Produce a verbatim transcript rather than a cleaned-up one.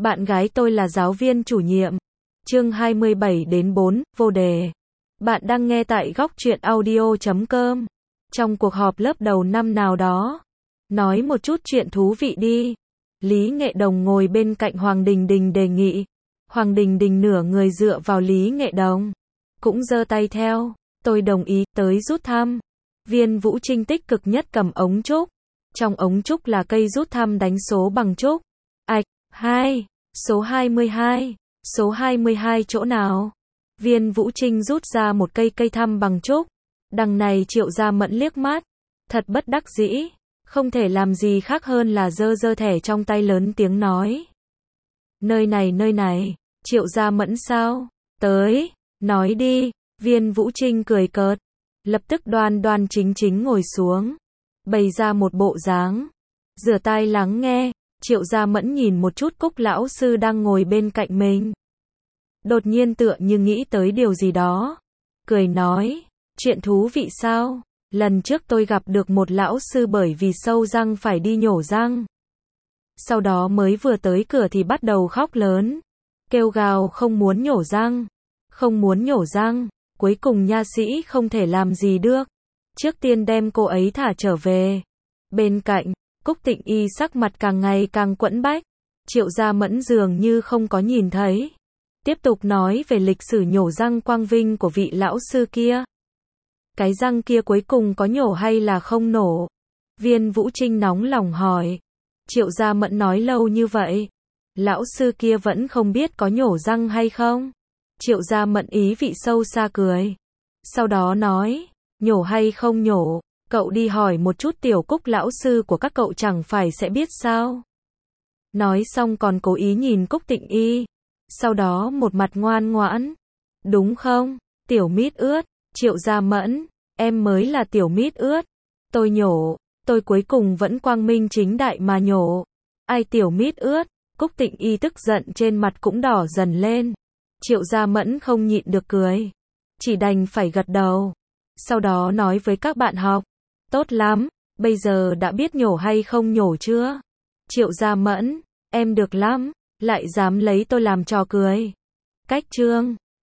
Bạn gái tôi là giáo viên chủ nhiệm. Chương hai mươi bảy đến bốn, vô đề. Bạn đang nghe tại góc truyện audio chấm com. Trong cuộc họp lớp đầu năm nào đó, nói một chút chuyện thú vị đi. Lý Nghệ Đồng ngồi bên cạnh Hoàng Đình Đình đề nghị. Hoàng Đình Đình nửa người dựa vào Lý Nghệ Đồng, cũng giơ tay theo. Tôi đồng ý, tới rút thăm. Viên Vũ Trinh tích cực nhất cầm ống trúc. Trong ống trúc là cây rút thăm đánh số bằng trúc. Ạch, hai, số hai mươi hai, số hai mươi hai chỗ nào? Viên Vũ Trinh rút ra một cây cây thăm bằng trúc. Đằng này Triệu Gia Mẫn liếc mắt, thật bất đắc dĩ, không thể làm gì khác hơn là giơ giơ thẻ trong tay lớn tiếng nói. Nơi này nơi này, Triệu Gia Mẫn sao? Tới, nói đi. Viên Vũ Trinh cười cợt, lập tức đoan đoan chính chính ngồi xuống, bày ra một bộ dáng, rửa tai lắng nghe. Triệu Gia Mẫn nhìn một chút Cúc lão sư đang ngồi bên cạnh mình, đột nhiên tựa như nghĩ tới điều gì đó, cười nói, chuyện thú vị sao? Lần trước tôi gặp được một lão sư bởi vì sâu răng phải đi nhổ răng, sau đó mới vừa tới cửa thì bắt đầu khóc lớn, kêu gào không muốn nhổ răng, không muốn nhổ răng. Cuối cùng nha sĩ không thể làm gì được, trước tiên đem cô ấy thả trở về. Bên cạnh, Cúc Tịnh Y sắc mặt càng ngày càng quẫn bách. Triệu Gia Mẫn dường như không có nhìn thấy, tiếp tục nói về lịch sử nhổ răng quang vinh của vị lão sư kia. Cái răng kia cuối cùng có nhổ hay là không nổ? Viên Vũ Trinh nóng lòng hỏi. Triệu Gia Mẫn nói lâu như vậy, lão sư kia vẫn không biết có nhổ răng hay không? Triệu Gia Mẫn ý vị sâu xa cười, sau đó nói, nhổ hay không nhổ, cậu đi hỏi một chút tiểu Cúc lão sư của các cậu chẳng phải sẽ biết sao? Nói xong còn cố ý nhìn Cúc Tịnh Y, sau đó một mặt ngoan ngoãn, đúng không, tiểu mít ướt? Triệu Gia Mẫn, em mới là tiểu mít ướt, tôi nhổ, tôi cuối cùng vẫn quang minh chính đại mà nhổ. Ai tiểu mít ướt? Cúc Tịnh Y tức giận trên mặt cũng đỏ dần lên. Triệu Gia Mẫn không nhịn được cười, chỉ đành phải gật đầu, sau đó nói với các bạn học, tốt lắm, bây giờ đã biết nhổ hay không nhổ chưa? Triệu Gia Mẫn, em được lắm, lại dám lấy tôi làm trò cười. Cách chương